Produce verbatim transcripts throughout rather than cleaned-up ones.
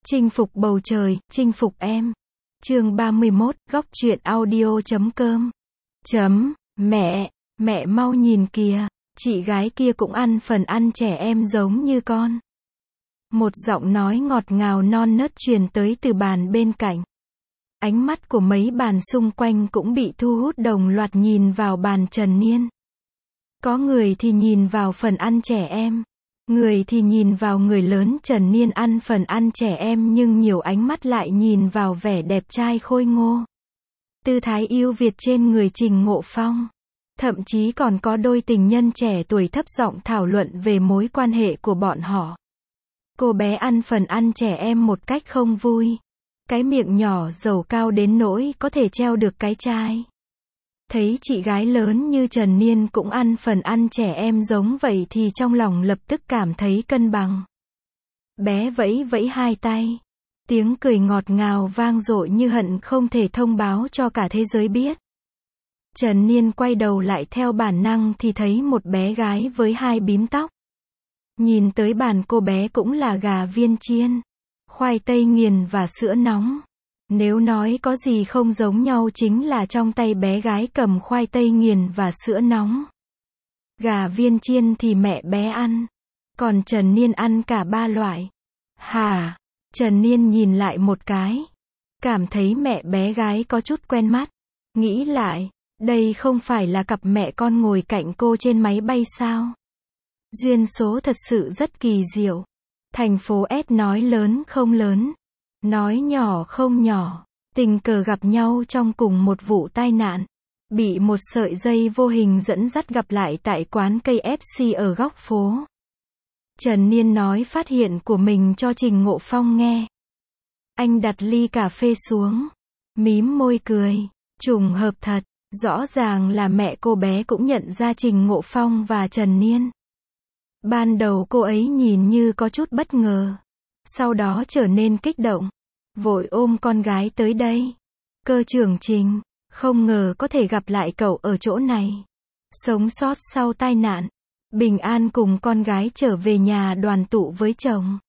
Chinh phục bầu trời, chinh phục em. Chương ba mươi mốt, góc truyện audio chấm com. Chấm, mẹ, mẹ mau nhìn kìa, chị gái kia cũng ăn phần ăn trẻ em giống như con. Một giọng nói ngọt ngào non nớt truyền tới từ bàn bên cạnh. Ánh mắt của mấy bàn xung quanh cũng bị thu hút đồng loạt nhìn vào bàn Trần Niên. Có người thì nhìn vào phần ăn trẻ em. Người thì nhìn vào người lớn Trần Niên ăn phần ăn trẻ em, nhưng nhiều ánh mắt lại nhìn vào vẻ đẹp trai khôi ngô, tư thái yêu Việt trên người Trình Ngộ Phong. Thậm chí còn có đôi tình nhân trẻ tuổi thấp giọng thảo luận về mối quan hệ của bọn họ. Cô bé ăn phần ăn trẻ em một cách không vui. Cái miệng nhỏ dầu cao đến nỗi có thể treo được cái chai. Thấy chị gái lớn như Trần Niên cũng ăn phần ăn trẻ em giống vậy thì trong lòng lập tức cảm thấy cân bằng. Bé vẫy vẫy hai tay. Tiếng cười ngọt ngào vang dội như hận không thể thông báo cho cả thế giới biết. Trần Niên quay đầu lại theo bản năng thì thấy một bé gái với hai bím tóc. Nhìn tới bàn cô bé cũng là gà viên chiên, khoai tây nghiền và sữa nóng. Nếu nói có gì không giống nhau chính là trong tay bé gái cầm khoai tây nghiền và sữa nóng. Gà viên chiên thì mẹ bé ăn, còn Trần Niên ăn cả ba loại. Hả? Trần Niên nhìn lại một cái, cảm thấy mẹ bé gái có chút quen mắt. Nghĩ lại, đây không phải là cặp mẹ con ngồi cạnh cô trên máy bay sao? Duyên số thật sự rất kỳ diệu. Thành phố S nói lớn không lớn, nói nhỏ không nhỏ, tình cờ gặp nhau trong cùng một vụ tai nạn, bị một sợi dây vô hình dẫn dắt gặp lại tại quán cây ép xê ở góc phố. Trần Niên nói phát hiện của mình cho Trình Ngộ Phong nghe. Anh đặt ly cà phê xuống, mím môi cười, trùng hợp thật, rõ ràng là mẹ cô bé cũng nhận ra Trình Ngộ Phong và Trần Niên. Ban đầu cô ấy nhìn như có chút bất ngờ, sau đó trở nên kích động, vội ôm con gái tới đây. Cơ trưởng Trình, không ngờ có thể gặp lại cậu ở chỗ này. Sống sót sau tai nạn, bình an cùng con gái trở về nhà đoàn tụ với chồng.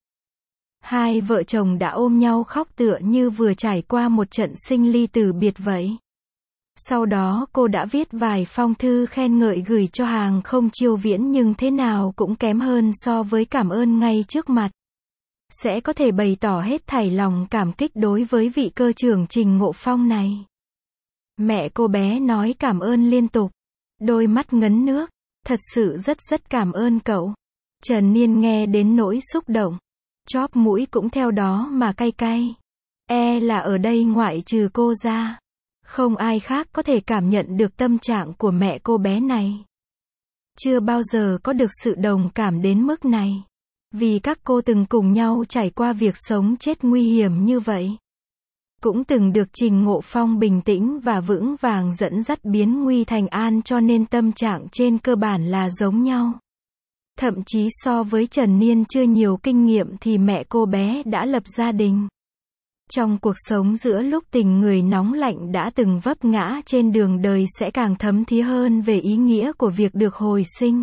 Hai vợ chồng đã ôm nhau khóc tựa như vừa trải qua một trận sinh ly từ biệt vậy. Sau đó cô đã viết vài phong thư khen ngợi gửi cho hàng không Chiêu Viễn, nhưng thế nào cũng kém hơn so với cảm ơn ngay trước mặt. Sẽ có thể bày tỏ hết thảy lòng cảm kích đối với vị cơ trưởng Trình Ngộ Phong này. Mẹ cô bé nói cảm ơn liên tục, đôi mắt ngấn nước, thật sự rất rất cảm ơn cậu. Trần Niên nghe đến nỗi xúc động, chóp mũi cũng theo đó mà cay cay. E là ở đây ngoại trừ cô ra, không ai khác có thể cảm nhận được tâm trạng của mẹ cô bé này. Chưa bao giờ có được sự đồng cảm đến mức này. Vì các cô từng cùng nhau trải qua việc sống chết nguy hiểm như vậy. Cũng từng được Trình Ngộ Phong bình tĩnh và vững vàng dẫn dắt biến nguy thành an, cho nên tâm trạng trên cơ bản là giống nhau. Thậm chí so với Trần Niên chưa nhiều kinh nghiệm thì mẹ cô bé đã lập gia đình. Trong cuộc sống giữa lúc tình người nóng lạnh đã từng vấp ngã trên đường đời sẽ càng thấm thía hơn về ý nghĩa của việc được hồi sinh.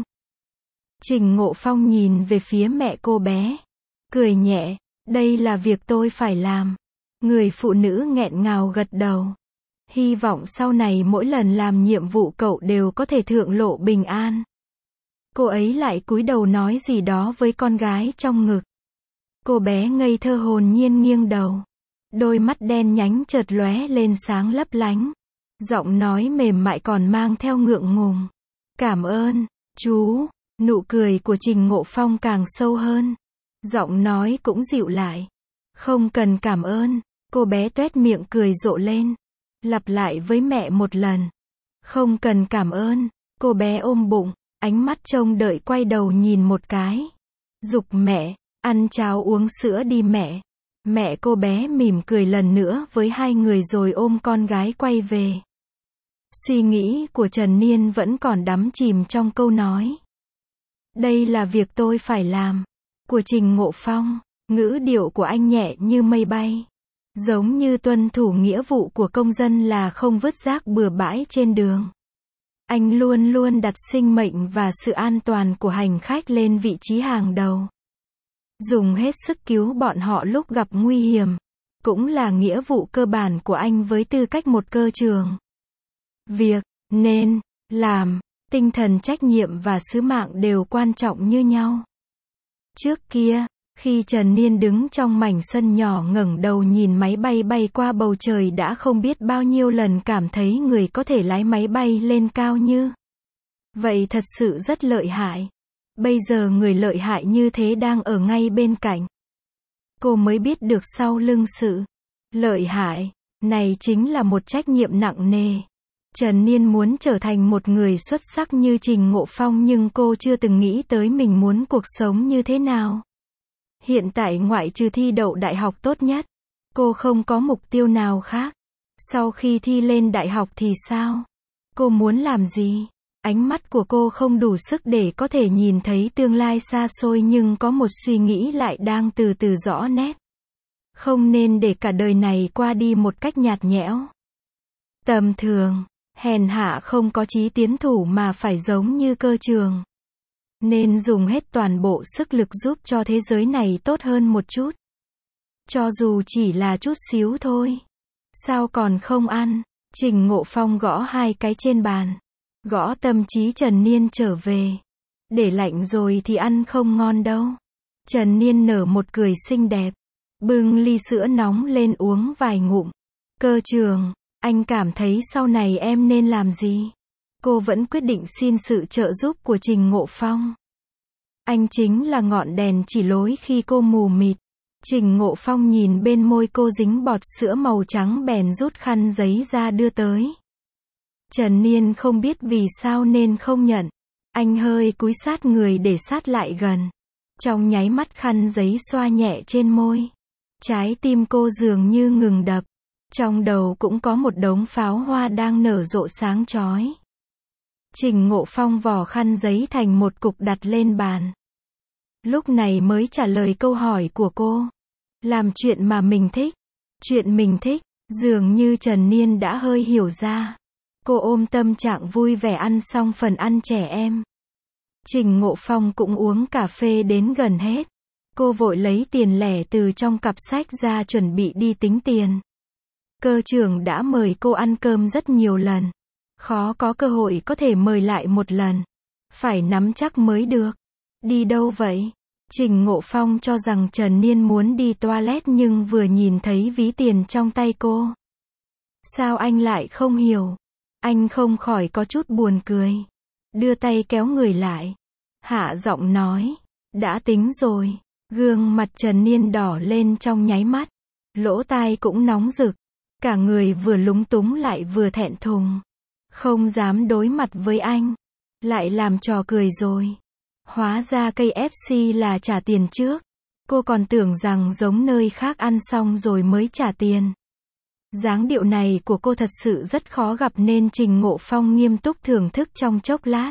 Trình Ngộ Phong nhìn về phía mẹ cô bé, cười nhẹ, đây là việc tôi phải làm. Người phụ nữ nghẹn ngào gật đầu. Hy vọng sau này mỗi lần làm nhiệm vụ cậu đều có thể thượng lộ bình an. Cô ấy lại cúi đầu nói gì đó với con gái trong ngực. Cô bé ngây thơ hồn nhiên nghiêng đầu. Đôi mắt đen nhánh chợt lóe lên sáng lấp lánh. Giọng nói mềm mại còn mang theo ngượng ngùng. Cảm ơn, chú. Nụ cười của Trình Ngộ Phong càng sâu hơn. Giọng nói cũng dịu lại. Không cần cảm ơn. Cô bé tuét miệng cười rộ lên. Lặp lại với mẹ một lần. Không cần cảm ơn. Cô bé ôm bụng, ánh mắt trông đợi quay đầu nhìn một cái. Giục mẹ, ăn cháo uống sữa đi mẹ. Mẹ cô bé mỉm cười lần nữa với hai người rồi ôm con gái quay về. Suy nghĩ của Trần Niên vẫn còn đắm chìm trong câu nói. Đây là việc tôi phải làm. Của Trình Ngộ Phong, ngữ điệu của anh nhẹ như mây bay. Giống như tuân thủ nghĩa vụ của công dân là không vứt rác bừa bãi trên đường. Anh luôn luôn đặt sinh mệnh và sự an toàn của hành khách lên vị trí hàng đầu. dùng hết sức cứu bọn họ lúc gặp nguy hiểm, cũng là nghĩa vụ cơ bản của anh với tư cách một cơ trường. Việc nên làm, tinh thần trách nhiệm và sứ mạng đều quan trọng như nhau. Trước kia, khi Trần Niên đứng trong mảnh sân nhỏ ngẩng đầu nhìn máy bay bay qua bầu trời đã không biết bao nhiêu lần cảm thấy người có thể lái máy bay lên cao như vậy thật sự rất lợi hại. Bây giờ người lợi hại như thế đang ở ngay bên cạnh. Cô mới biết được sau lưng sự lợi hại này chính là một trách nhiệm nặng nề. Trần Niên muốn trở thành một người xuất sắc như Trình Ngộ Phong nhưng cô chưa từng nghĩ tới mình muốn cuộc sống như thế nào. Hiện tại ngoại trừ thi đậu đại học tốt nhất, cô không có mục tiêu nào khác. Sau khi thi lên đại học thì sao? Cô muốn làm gì? Ánh mắt của cô không đủ sức để có thể nhìn thấy tương lai xa xôi nhưng có một suy nghĩ lại đang từ từ rõ nét. Không nên để cả đời này qua đi một cách nhạt nhẽo, tầm thường, hèn hạ không có chí tiến thủ mà phải giống như cơ trường. Nên dùng hết toàn bộ sức lực giúp cho thế giới này tốt hơn một chút. Cho dù chỉ là chút xíu thôi. Sao còn không ăn? Trình Ngộ Phong gõ hai cái trên bàn. Gõ tâm trí Trần Niên trở về. Để lạnh rồi thì ăn không ngon đâu. Trần Niên nở một cười xinh đẹp. Bưng ly sữa nóng lên uống vài ngụm. Cơ trường, anh cảm thấy sau này em nên làm gì? Cô vẫn quyết định xin sự trợ giúp của Trình Ngộ Phong. Anh chính là ngọn đèn chỉ lối khi cô mù mịt. Trình Ngộ Phong nhìn bên môi cô dính bọt sữa màu trắng bèn rút khăn giấy ra đưa tới. Trần Niên không biết vì sao nên không nhận. Anh hơi cúi sát người để sát lại gần. Trong nháy mắt khăn giấy xoa nhẹ trên môi. Trái tim cô dường như ngừng đập. Trong đầu cũng có một đống pháo hoa đang nở rộ sáng chói. Trình Ngộ Phong vò khăn giấy thành một cục đặt lên bàn. Lúc này mới trả lời câu hỏi của cô. Làm chuyện mà mình thích. Chuyện mình thích, dường như Trần Niên đã hơi hiểu ra. Cô ôm tâm trạng vui vẻ ăn xong phần ăn trẻ em. Trình Ngộ Phong cũng uống cà phê đến gần hết. Cô vội lấy tiền lẻ từ trong cặp sách ra chuẩn bị đi tính tiền. Cơ trưởng đã mời cô ăn cơm rất nhiều lần. Khó có cơ hội có thể mời lại một lần. Phải nắm chắc mới được. Đi đâu vậy? Trình Ngộ Phong cho rằng Trần Niên muốn đi toilet nhưng vừa nhìn thấy ví tiền trong tay cô. Sao anh lại không hiểu? Anh không khỏi có chút buồn cười. Đưa tay kéo người lại. Hạ giọng nói. Đã tính rồi. Gương mặt Trần Niên đỏ lên trong nháy mắt. Lỗ tai cũng nóng rực. Cả người vừa lúng túng lại vừa thẹn thùng. Không dám đối mặt với anh. Lại làm trò cười rồi. Hóa ra ca ép xê là trả tiền trước. Cô còn tưởng rằng giống nơi khác ăn xong rồi mới trả tiền. Dáng điệu này của cô thật sự rất khó gặp nên Trình Ngộ Phong nghiêm túc thưởng thức trong chốc lát.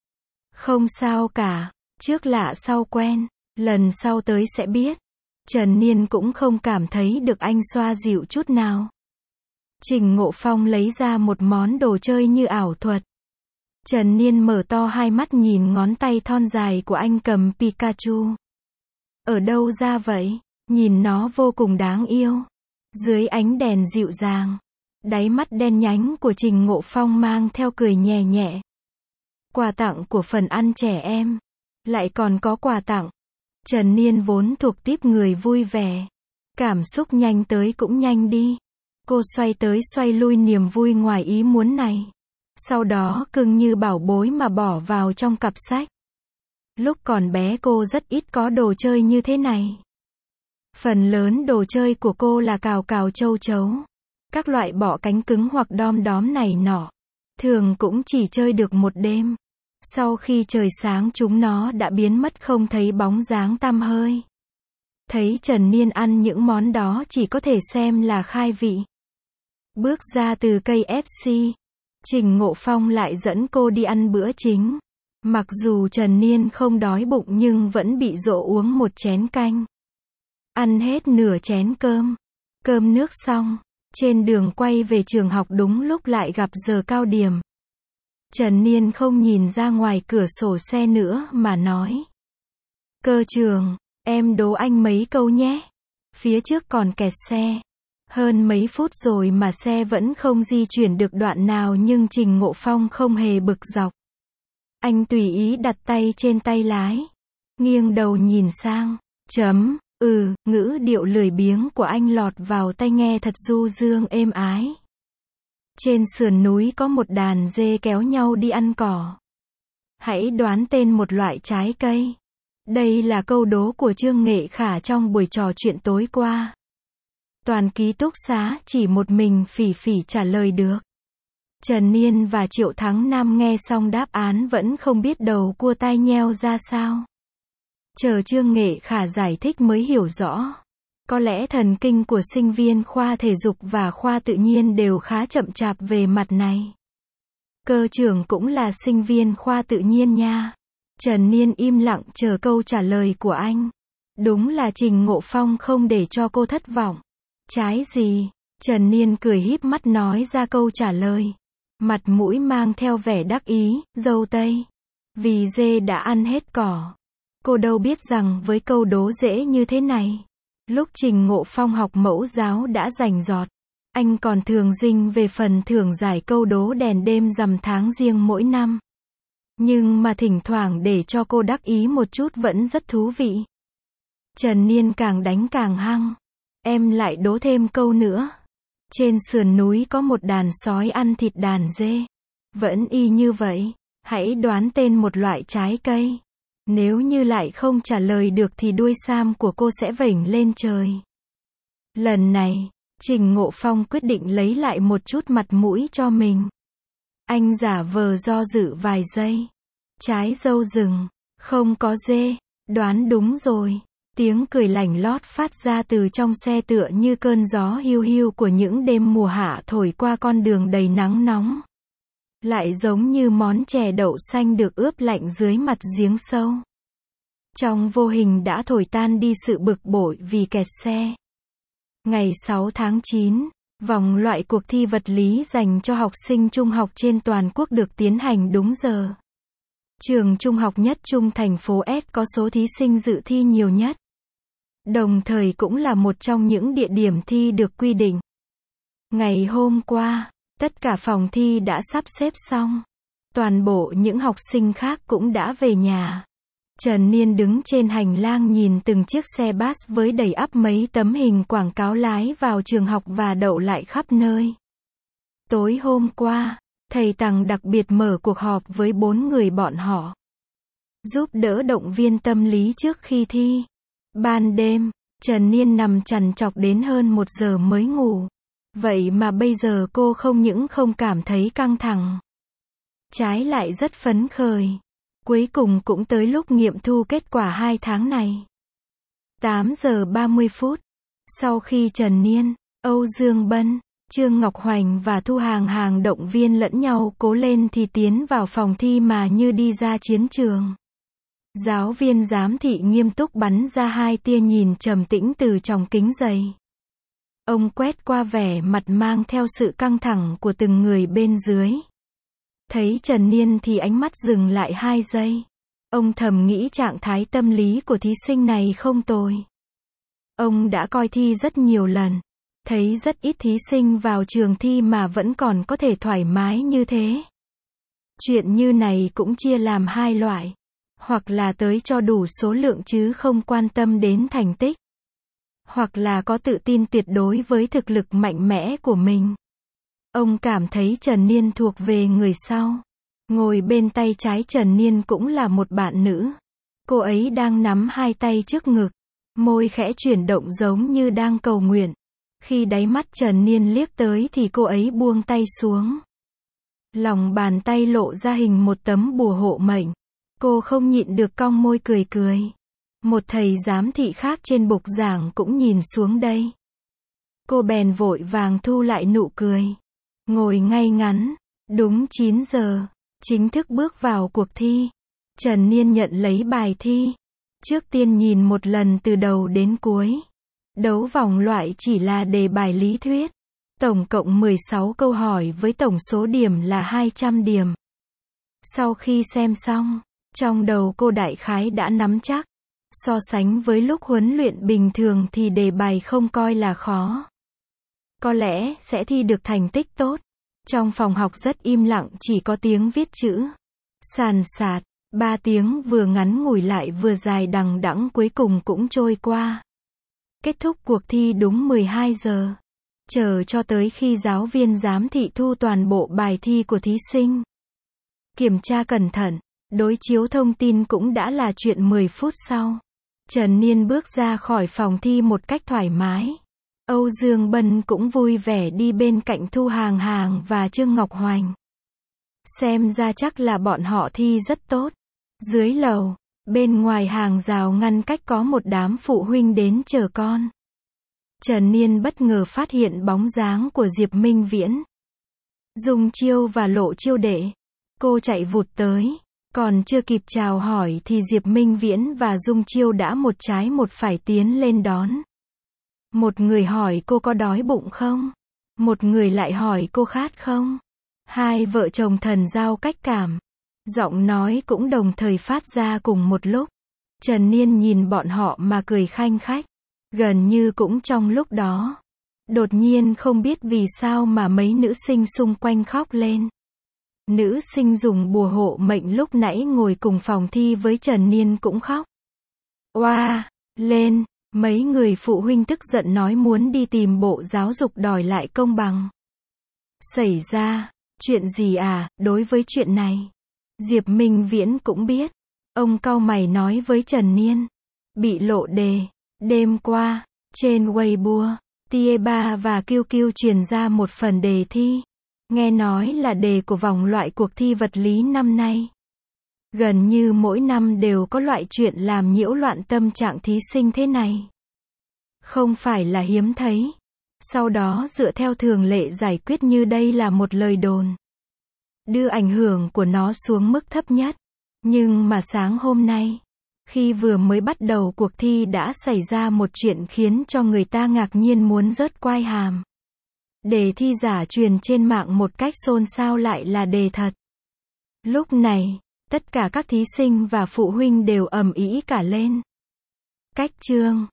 Không sao cả. Trước lạ sau quen. Lần sau tới sẽ biết. Trần Niên cũng không cảm thấy được anh xoa dịu chút nào. Trình Ngộ Phong lấy ra một món đồ chơi như ảo thuật. Trần Niên mở to hai mắt nhìn ngón tay thon dài của anh cầm Pikachu. Ở đâu ra vậy? Nhìn nó vô cùng đáng yêu. Dưới ánh đèn dịu dàng. Đáy mắt đen nhánh của Trình Ngộ Phong mang theo cười nhẹ nhẹ. Quà tặng của phần ăn trẻ em. Lại còn có quà tặng. Trần Niên vốn thuộc típ người vui vẻ. Cảm xúc nhanh tới cũng nhanh đi. Cô xoay tới xoay lui niềm vui ngoài ý muốn này. Sau đó cưng như bảo bối mà bỏ vào trong cặp sách. Lúc còn bé cô rất ít có đồ chơi như thế này. Phần lớn đồ chơi của cô là cào cào châu chấu. Các loại bọ cánh cứng hoặc đom đóm này nọ. Thường cũng chỉ chơi được một đêm. Sau khi trời sáng chúng nó đã biến mất không thấy bóng dáng tăm hơi. Thấy Trần Niên ăn những món đó chỉ có thể xem là khai vị. Bước ra từ ca ép xê, Trình Ngộ Phong lại dẫn cô đi ăn bữa chính. Mặc dù Trần Niên không đói bụng nhưng vẫn bị dỗ uống một chén canh. Ăn hết nửa chén cơm. Cơm nước xong, trên đường quay về trường học đúng lúc lại gặp giờ cao điểm. Trần Niên không nhìn ra ngoài cửa sổ xe nữa mà nói. Cơ trường, Em đố anh mấy câu nhé. Phía trước còn kẹt xe. Hơn mấy phút rồi mà xe vẫn không di chuyển được đoạn nào nhưng Trình Ngộ Phong không hề bực dọc. Anh tùy ý đặt tay trên tay lái. Nghiêng đầu nhìn sang. Chấm, ừ, ngữ điệu lười biếng của anh lọt vào tai nghe thật du dương êm ái. Trên sườn núi có một đàn dê kéo nhau đi ăn cỏ. Hãy đoán tên một loại trái cây. Đây là câu đố của Trương Nghệ Khả trong buổi trò chuyện tối qua. Toàn ký túc xá chỉ một mình Phỉ Phỉ trả lời được. Trần Niên và Triệu Thắng Nam nghe xong đáp án vẫn không biết đầu cua tai nheo ra sao. Chờ Trương Nghệ Khả giải thích mới hiểu rõ. Có lẽ thần kinh của sinh viên khoa thể dục và khoa tự nhiên đều khá chậm chạp về mặt này. Cơ trưởng cũng là sinh viên khoa tự nhiên nha. Trần Niên im lặng chờ câu trả lời của anh. Đúng là Trình Ngộ Phong không để cho cô thất vọng. Trái gì? Trần Niên cười híp mắt nói ra câu trả lời. Mặt mũi mang theo vẻ đắc ý, dâu tây. Vì dê đã ăn hết cỏ. Cô đâu biết rằng với câu đố dễ như thế này. Lúc Trình Ngộ Phong học mẫu giáo đã rành rọt. Anh còn thường dinh về phần thưởng giải câu đố đèn đêm rằm tháng riêng mỗi năm. Nhưng mà thỉnh thoảng để cho cô đắc ý một chút vẫn rất thú vị. Trần Niên càng đánh càng hăng. Em lại đố thêm câu nữa. Trên sườn núi có một đàn sói ăn thịt đàn dê. Vẫn y như vậy. Hãy đoán tên một loại trái cây. Nếu như lại không trả lời được thì đuôi sam của cô sẽ vểnh lên trời. Lần này, Trình Ngộ Phong quyết định lấy lại một chút mặt mũi cho mình. Anh giả vờ do dự vài giây. Trái dâu rừng, không có dê, đoán đúng rồi. Tiếng cười lảnh lót phát ra từ trong xe tựa như cơn gió hiu hiu của những đêm mùa hạ thổi qua con đường đầy nắng nóng. Lại giống như món chè đậu xanh được ướp lạnh dưới mặt giếng sâu. Trong vô hình đã thổi tan đi sự bực bội vì kẹt xe. Ngày sáu tháng chín, vòng loại cuộc thi vật lý dành cho học sinh trung học trên toàn quốc được tiến hành đúng giờ. Trường trung học nhất trung thành phố S có số thí sinh dự thi nhiều nhất. Đồng thời cũng là một trong những địa điểm thi được quy định. Ngày hôm qua, tất cả phòng thi đã sắp xếp xong. Toàn bộ những học sinh khác cũng đã về nhà. Trần Niên đứng trên hành lang nhìn từng chiếc xe bus với đầy ắp mấy tấm hình quảng cáo lái vào trường học và đậu lại khắp nơi. Tối hôm qua, thầy Tằng đặc biệt mở cuộc họp với bốn người bọn họ. Giúp đỡ động viên tâm lý trước khi thi. Ban đêm, Trần Niên nằm trằn trọc đến hơn một giờ mới ngủ. Vậy mà bây giờ cô không những không cảm thấy căng thẳng. Trái lại rất phấn khởi. Cuối cùng cũng tới lúc nghiệm thu kết quả hai tháng này. tám giờ ba mươi phút. Sau khi Trần Niên, Âu Dương Bân, Trương Ngọc Hoành và Thu Hàng Hàng động viên lẫn nhau cố lên thì tiến vào phòng thi mà như đi ra chiến trường. Giáo viên giám thị nghiêm túc bắn ra hai tia nhìn trầm tĩnh từ trong kính dày. Ông quét qua vẻ mặt mang theo sự căng thẳng của từng người bên dưới. Thấy Trần Niên thì ánh mắt dừng lại hai giây. Ông thầm nghĩ trạng thái tâm lý của thí sinh này không tồi. Ông đã coi thi rất nhiều lần. Thấy rất ít thí sinh vào trường thi mà vẫn còn có thể thoải mái như thế. Chuyện như này cũng chia làm hai loại. Hoặc là tới cho đủ số lượng chứ không quan tâm đến thành tích. Hoặc là có tự tin tuyệt đối với thực lực mạnh mẽ của mình. Ông cảm thấy Trần Niên thuộc về người sau. Ngồi bên tay trái Trần Niên cũng là một bạn nữ. Cô ấy đang nắm hai tay trước ngực. Môi khẽ chuyển động giống như đang cầu nguyện. Khi đáy mắt Trần Niên liếc tới thì cô ấy buông tay xuống. Lòng bàn tay lộ ra hình một tấm bùa hộ mệnh. Cô không nhịn được cong môi cười cười. Một thầy giám thị khác trên bục giảng cũng nhìn xuống đây. Cô bèn vội vàng thu lại nụ cười. Ngồi ngay ngắn. Đúng chín giờ, chính thức bước vào cuộc thi. Trần Niên nhận lấy bài thi. Trước tiên nhìn một lần từ đầu đến cuối. Đấu vòng loại chỉ là đề bài lý thuyết. Tổng cộng mười sáu câu hỏi với tổng số điểm là hai trăm điểm. Sau khi xem xong, trong đầu cô đại khái đã nắm chắc. So sánh với lúc huấn luyện bình thường thì đề bài không coi là khó. Có lẽ sẽ thi được thành tích tốt. Trong phòng học rất im lặng, chỉ có tiếng viết chữ. Sàn sạt, ba tiếng vừa ngắn ngủi lại vừa dài đằng đẵng cuối cùng cũng trôi qua. Kết thúc cuộc thi đúng mười hai giờ. Chờ cho tới khi giáo viên giám thị thu toàn bộ bài thi của thí sinh. Kiểm tra cẩn thận, đối chiếu thông tin cũng đã là chuyện mười phút sau. Trần Niên bước ra khỏi phòng thi một cách thoải mái. Âu Dương Bân cũng vui vẻ đi bên cạnh Thu Hàng Hàng và Trương Ngọc Hoành. Xem ra chắc là bọn họ thi rất tốt. Dưới lầu, bên ngoài hàng rào ngăn cách có một đám phụ huynh đến chờ con. Trần Niên bất ngờ phát hiện bóng dáng của Diệp Minh Viễn, Dung Chiêu và Lộ Chiêu Đệ. Cô chạy vụt tới, còn chưa kịp chào hỏi thì Diệp Minh Viễn và Dung Chiêu đã một trái một phải tiến lên đón. Một người hỏi cô có đói bụng không? Một người lại hỏi cô khát không? Hai vợ chồng thần giao cách cảm. Giọng nói cũng đồng thời phát ra cùng một lúc. Trần Niên nhìn bọn họ mà cười khanh khách. Gần như cũng trong lúc đó. Đột nhiên không biết vì sao mà mấy nữ sinh xung quanh khóc lên. Nữ sinh dùng bùa hộ mệnh lúc nãy ngồi cùng phòng thi với Trần Niên cũng khóc. Oa, lên, mấy người phụ huynh tức giận nói muốn đi tìm Bộ Giáo dục đòi lại công bằng. Xảy ra, chuyện gì à, đối với chuyện này. Diệp Minh Viễn cũng biết. Ông cau mày nói với Trần Niên. Bị lộ đề. Đêm qua, trên Weibo, Tie Ba và Kiêu Kiêu truyền ra một phần đề thi. Nghe nói là đề của vòng loại cuộc thi vật lý năm nay. Gần như mỗi năm đều có loại chuyện làm nhiễu loạn tâm trạng thí sinh thế này. Không phải là hiếm thấy. Sau đó dựa theo thường lệ giải quyết như đây là một lời đồn. Đưa ảnh hưởng của nó xuống mức thấp nhất. Nhưng mà sáng hôm nay, khi vừa mới bắt đầu cuộc thi đã xảy ra một chuyện khiến cho người ta ngạc nhiên muốn rớt quai hàm. Đề thi giả truyền trên mạng một cách xôn xao lại là đề thật. Lúc này, tất cả các thí sinh và phụ huynh đều ầm ĩ cả lên. Cách chương